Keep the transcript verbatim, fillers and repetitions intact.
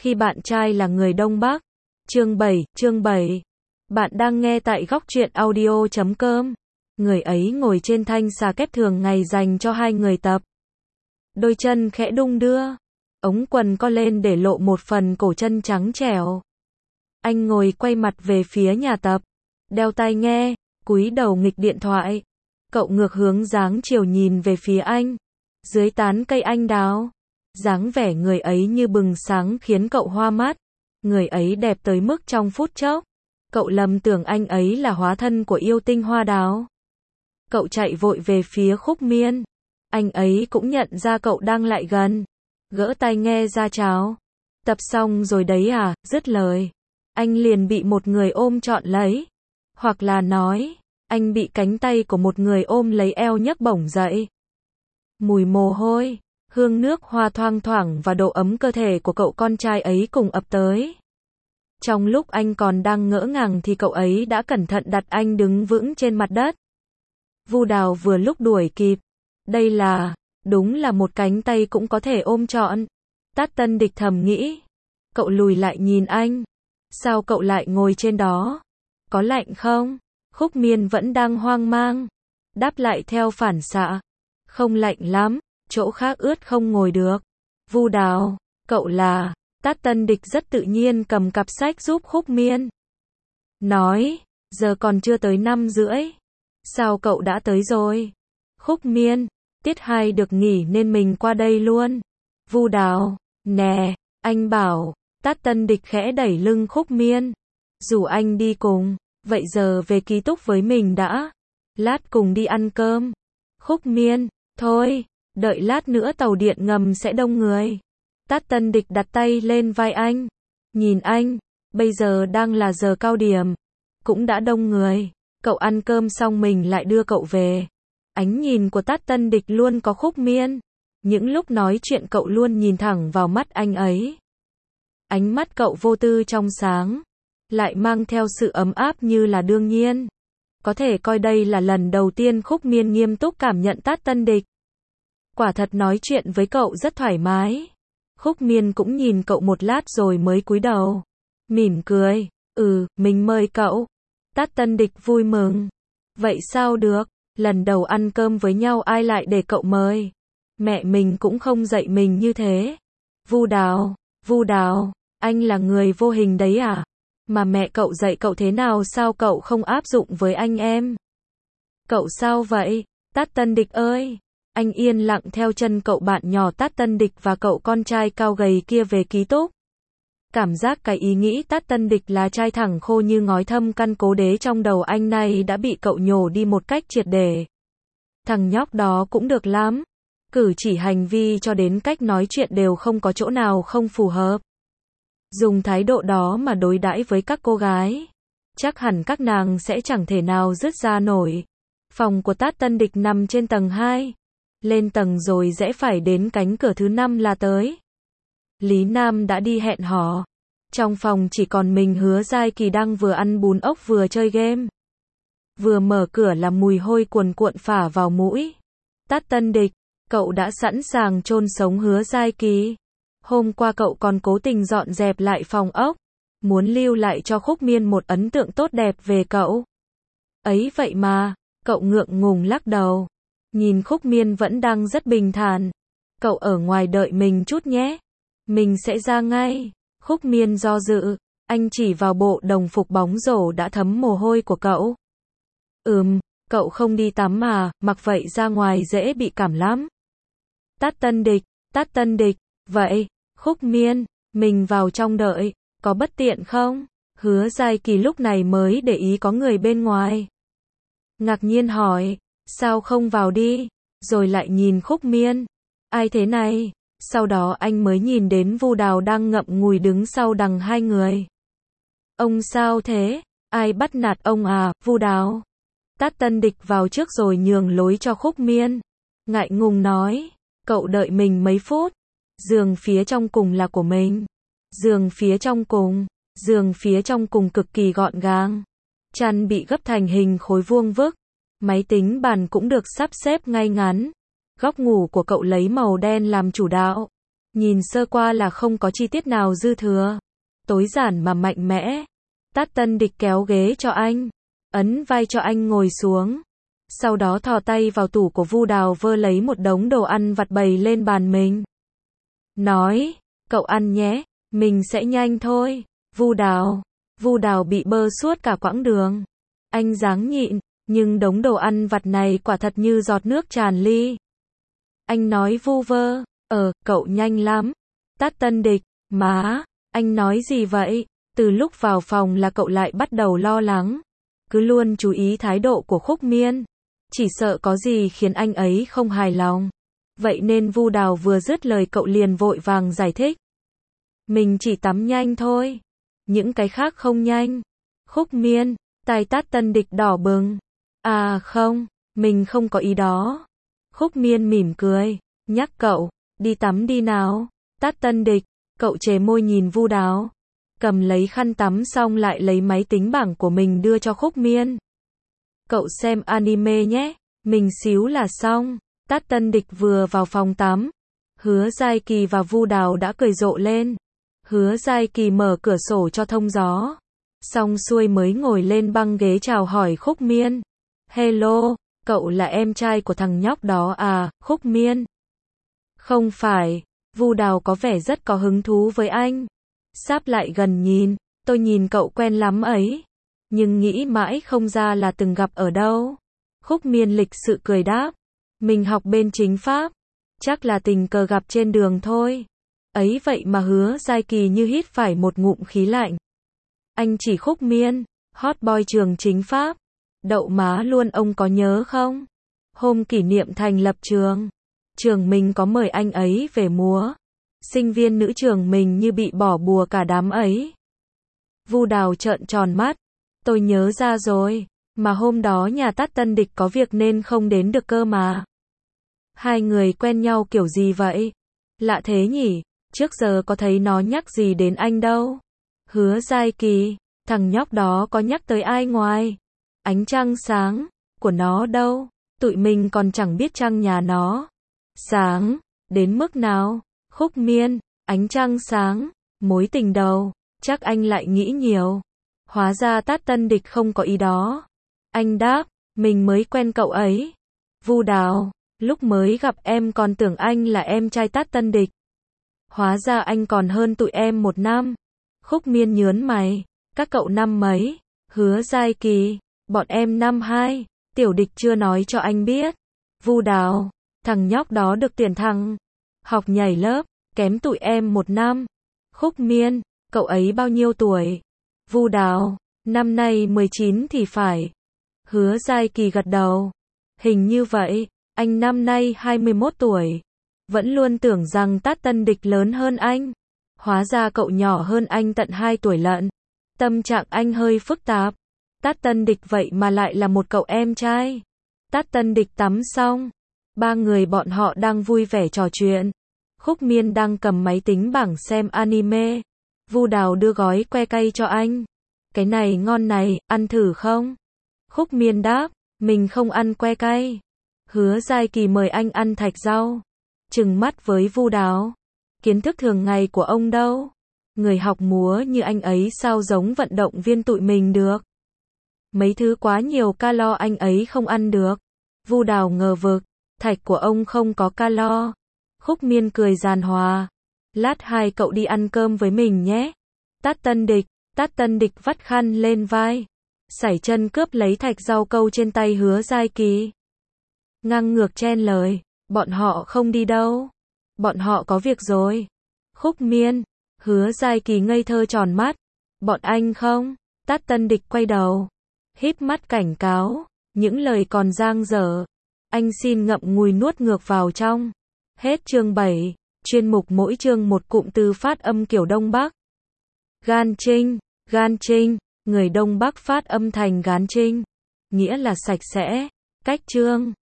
Khi bạn trai là người Đông Bắc. Chương bảy, chương bảy. Bạn đang nghe tại góc truyện audio chấm com. Người ấy ngồi trên thanh xà kép thường ngày dành cho hai người tập. Đôi chân khẽ đung đưa. Ống quần co lên để lộ một phần cổ chân trắng trẻo. Anh ngồi quay mặt về phía nhà tập. Đeo tai nghe, cúi đầu nghịch điện thoại. Cậu ngược hướng dáng chiều nhìn về phía anh. Dưới tán cây anh đào. Dáng vẻ người ấy như bừng sáng khiến cậu hoa mắt. Người ấy đẹp tới mức trong phút chốc. Cậu lầm tưởng anh ấy là hóa thân của yêu tinh hoa đào. Cậu chạy vội về phía Khúc Miên. Anh ấy cũng nhận ra cậu đang lại gần. Gỡ tai nghe ra chào. Tập xong rồi đấy à, dứt lời. Anh liền bị một người ôm trọn lấy. Hoặc là nói, anh bị cánh tay của một người ôm lấy eo nhấc bổng dậy. Mùi mồ hôi, hương nước hoa thoang thoảng và độ ấm cơ thể của cậu con trai ấy cùng ập tới. Trong lúc anh còn đang ngỡ ngàng thì cậu ấy đã cẩn thận đặt anh đứng vững trên mặt đất. Vu Đào vừa lúc đuổi kịp. Đây là, đúng là một cánh tay cũng có thể ôm trọn. Tát Tân Địch thầm nghĩ. Cậu lùi lại nhìn anh. Sao cậu lại ngồi trên đó? Có lạnh không? Khúc Miên vẫn đang hoang mang. Đáp lại theo phản xạ. Không lạnh lắm, chỗ khác ướt không ngồi được. Vu Đào, cậu là... Tát Tân Địch rất tự nhiên cầm cặp sách giúp Khúc Miên. Nói, giờ còn chưa tới năm rưỡi. Sao cậu đã tới rồi? Khúc Miên, tiết hai được nghỉ nên mình qua đây luôn. Vu Đào, nè, anh bảo. Tát Tân Địch khẽ đẩy lưng Khúc Miên. Rủ anh đi cùng, vậy giờ về ký túc với mình đã. Lát cùng đi ăn cơm. Khúc Miên, thôi, đợi lát nữa tàu điện ngầm sẽ đông người. Tát Tân Địch đặt tay lên vai anh. Nhìn anh, bây giờ đang là giờ cao điểm. Cũng đã đông người. Cậu ăn cơm xong mình lại đưa cậu về. Ánh nhìn của Tát Tân Địch luôn có Khúc Miên. Những lúc nói chuyện cậu luôn nhìn thẳng vào mắt anh ấy. Ánh mắt cậu vô tư trong sáng. Lại mang theo sự ấm áp như là đương nhiên. Có thể coi đây là lần đầu tiên Khúc Miên nghiêm túc cảm nhận Tát Tân Địch. Quả thật nói chuyện với cậu rất thoải mái. Khúc Miên cũng nhìn cậu một lát rồi mới cúi đầu. Mỉm cười. Ừ, mình mời cậu. Tát Tân Địch vui mừng. Vậy sao được, lần đầu ăn cơm với nhau ai lại để cậu mời. Mẹ mình cũng không dạy mình như thế. Vu Đào, Vu Đào, anh là người vô hình đấy à? Mà mẹ cậu dạy cậu thế nào sao cậu không áp dụng với anh em? Cậu sao vậy? Tát Tân Địch ơi! Anh yên lặng theo chân cậu bạn nhỏ Tát Tân Địch và cậu con trai cao gầy kia về ký túc. Cảm giác cái ý nghĩ Tát Tân Địch là trai thẳng khô như ngói thâm căn cố đế trong đầu anh này đã bị cậu nhổ đi một cách triệt để. Thằng nhóc đó cũng được lắm. Cử chỉ hành vi cho đến cách nói chuyện đều không có chỗ nào không phù hợp. Dùng thái độ đó mà đối đãi với các cô gái. Chắc hẳn các nàng sẽ chẳng thể nào dứt ra nổi. Phòng của Tát Tân Địch nằm trên tầng hai. Lên tầng rồi rẽ phải đến cánh cửa thứ năm là tới. Lý Nam đã đi hẹn hò. Trong phòng chỉ còn mình Hứa Giai Kỳ đang vừa ăn bún ốc vừa chơi game. Vừa mở cửa là mùi hôi cuồn cuộn phả vào mũi. Tát Tân Địch, cậu đã sẵn sàng chôn sống Hứa Giai Kỳ. Hôm qua cậu còn cố tình dọn dẹp lại phòng ốc. Muốn lưu lại cho Khúc Miên một ấn tượng tốt đẹp về cậu. Ấy vậy mà, cậu ngượng ngùng lắc đầu. Nhìn Khúc Miên vẫn đang rất bình thản. Cậu ở ngoài đợi mình chút nhé. Mình sẽ ra ngay. Khúc Miên do dự. Anh chỉ vào bộ đồng phục bóng rổ đã thấm mồ hôi của cậu. Ừm, cậu không đi tắm mà, mặc vậy ra ngoài dễ bị cảm lắm. Tát Tân Địch, Tát Tân Địch, vậy, Khúc Miên, mình vào trong đợi, có bất tiện không? Hứa Giai Kỳ lúc này mới để ý có người bên ngoài. Ngạc nhiên hỏi, sao không vào đi? Rồi lại nhìn Khúc Miên. Ai thế này? Sau đó anh mới nhìn đến Vu Đào đang ngậm ngùi đứng sau đằng hai người. Ông sao thế? Ai bắt nạt ông à, Vu Đào? Tát Tân Địch vào trước rồi nhường lối cho Khúc Miên. Ngại ngùng nói, cậu đợi mình mấy phút. Giường phía trong cùng là của mình. Giường phía trong cùng, giường phía trong cùng cực kỳ gọn gàng. Chăn bị gấp thành hình khối vuông vức. Máy tính bàn cũng được sắp xếp ngay ngắn. Góc ngủ của cậu lấy màu đen làm chủ đạo. Nhìn sơ qua là không có chi tiết nào dư thừa. Tối giản mà mạnh mẽ. Tát Tân Địch kéo ghế cho anh. Ấn vai cho anh ngồi xuống. Sau đó thò tay vào tủ của Vu Đào vơ lấy một đống đồ ăn vặt bày lên bàn mình. Nói, cậu ăn nhé, mình sẽ nhanh thôi. Vu Đào. Vu Đào bị bơ suốt cả quãng đường. Anh ráng nhịn, nhưng đống đồ ăn vặt này quả thật như giọt nước tràn ly. Anh nói vu vơ, ờ, cậu nhanh lắm. Tát Tân Địch, má, anh nói gì vậy? Từ lúc vào phòng là cậu lại bắt đầu lo lắng. Cứ luôn chú ý thái độ của Khúc Miên. Chỉ sợ có gì khiến anh ấy không hài lòng. Vậy nên Vu Đào vừa dứt lời cậu liền vội vàng giải thích. Mình chỉ tắm nhanh thôi. Những cái khác không nhanh. Khúc Miên, tai Tát Tân Địch đỏ bừng. À không, mình không có ý đó. Khúc Miên mỉm cười, nhắc cậu, đi tắm đi nào. Tát Tân Địch, cậu chề môi nhìn Vu Đào. Cầm lấy khăn tắm xong lại lấy máy tính bảng của mình đưa cho Khúc Miên. Cậu xem anime nhé, mình xíu là xong. Tát Tân Địch vừa vào phòng tắm. Hứa Giai Kỳ và Vu Đào đã cười rộ lên. Hứa Giai Kỳ mở cửa sổ cho thông gió. Xong xuôi mới ngồi lên băng ghế chào hỏi Khúc Miên. Hello, cậu là em trai của thằng nhóc đó à, Khúc Miên? Không phải, Vu Đào có vẻ rất có hứng thú với anh. Sáp lại gần nhìn, tôi nhìn cậu quen lắm ấy. Nhưng nghĩ mãi không ra là từng gặp ở đâu. Khúc Miên lịch sự cười đáp. Mình học bên chính pháp. Chắc là tình cờ gặp trên đường thôi. Ấy vậy mà Hứa Giai Kỳ như hít phải một ngụm khí lạnh. Anh chỉ Khúc Miên, hot boy trường chính pháp. Đậu má luôn, ông có nhớ không? Hôm kỷ niệm thành lập trường, trường mình có mời anh ấy về múa. Sinh viên nữ trường mình như bị bỏ bùa cả đám ấy. Vu Đào trợn tròn mắt. Tôi nhớ ra rồi, mà hôm đó nhà Tát Tân Địch có việc nên không đến được cơ mà. Hai người quen nhau kiểu gì vậy? Lạ thế nhỉ, trước giờ có thấy nó nhắc gì đến anh đâu. Hứa Giai Kỳ, thằng nhóc đó có nhắc tới ai ngoài ánh trăng sáng của nó đâu, tụi mình còn chẳng biết trăng nhà nó sáng đến mức nào. Khúc Miên, ánh trăng sáng, mối tình đầu, chắc anh lại nghĩ nhiều. Hóa ra Tát Tân Địch không có ý đó. Anh đáp, mình mới quen cậu ấy. Vu Đào, lúc mới gặp em còn tưởng anh là em trai Tát Tân Địch. Hóa ra anh còn hơn tụi em một năm. Khúc Miên nhớn mày, các cậu năm mấy? Hứa Giai Kỳ, bọn em năm hai, Tiểu Địch chưa nói cho anh biết. Vu Đào, thằng nhóc đó được tuyển thằng học nhảy lớp, kém tụi em một năm. Khúc Miên, cậu ấy bao nhiêu tuổi? Vu Đào, năm nay mười chín thì phải. Hứa Giai Kỳ gật đầu. Hình như vậy, anh năm nay hai mươi mốt tuổi. Vẫn luôn tưởng rằng Tát Tân Địch lớn hơn anh. Hóa ra cậu nhỏ hơn anh tận hai tuổi lận. Tâm trạng anh hơi phức tạp. Tát Tân Địch vậy mà lại là một cậu em trai. Tát Tân Địch tắm xong. Ba người bọn họ đang vui vẻ trò chuyện. Khúc Miên đang cầm máy tính bảng xem anime. Vu Đào đưa gói que cay cho anh. Cái này ngon này, ăn thử không? Khúc Miên đáp, mình không ăn que cay. Hứa Giai Kỳ mời anh ăn thạch rau. Trừng mắt với Vu Đào. Kiến thức thường ngày của ông đâu? Người học múa như anh ấy sao giống vận động viên tụi mình được? Mấy thứ quá nhiều calo anh ấy không ăn được. Vu Đào ngờ vực, thạch của ông không có calo. Khúc Miên cười giàn hòa. Lát hai cậu đi ăn cơm với mình nhé. Tát Tân Địch, Tát Tân Địch vắt khăn lên vai. Sải chân cướp lấy thạch rau câu trên tay Hứa Giai Kỳ. Ngang ngược chen lời, bọn họ không đi đâu. Bọn họ có việc rồi. Khúc Miên, Hứa Giai Kỳ ngây thơ tròn mắt. Bọn anh không? Tát Tân Địch quay đầu. Híp mắt cảnh cáo. Những lời còn dang dở. Anh xin ngậm ngùi nuốt ngược vào trong. Hết chương bảy. Chuyên mục mỗi chương một cụm từ phát âm kiểu Đông Bắc. Gan trinh, gan trinh. Người Đông Bắc phát âm thành gán trinh. Nghĩa là sạch sẽ. Cách chương.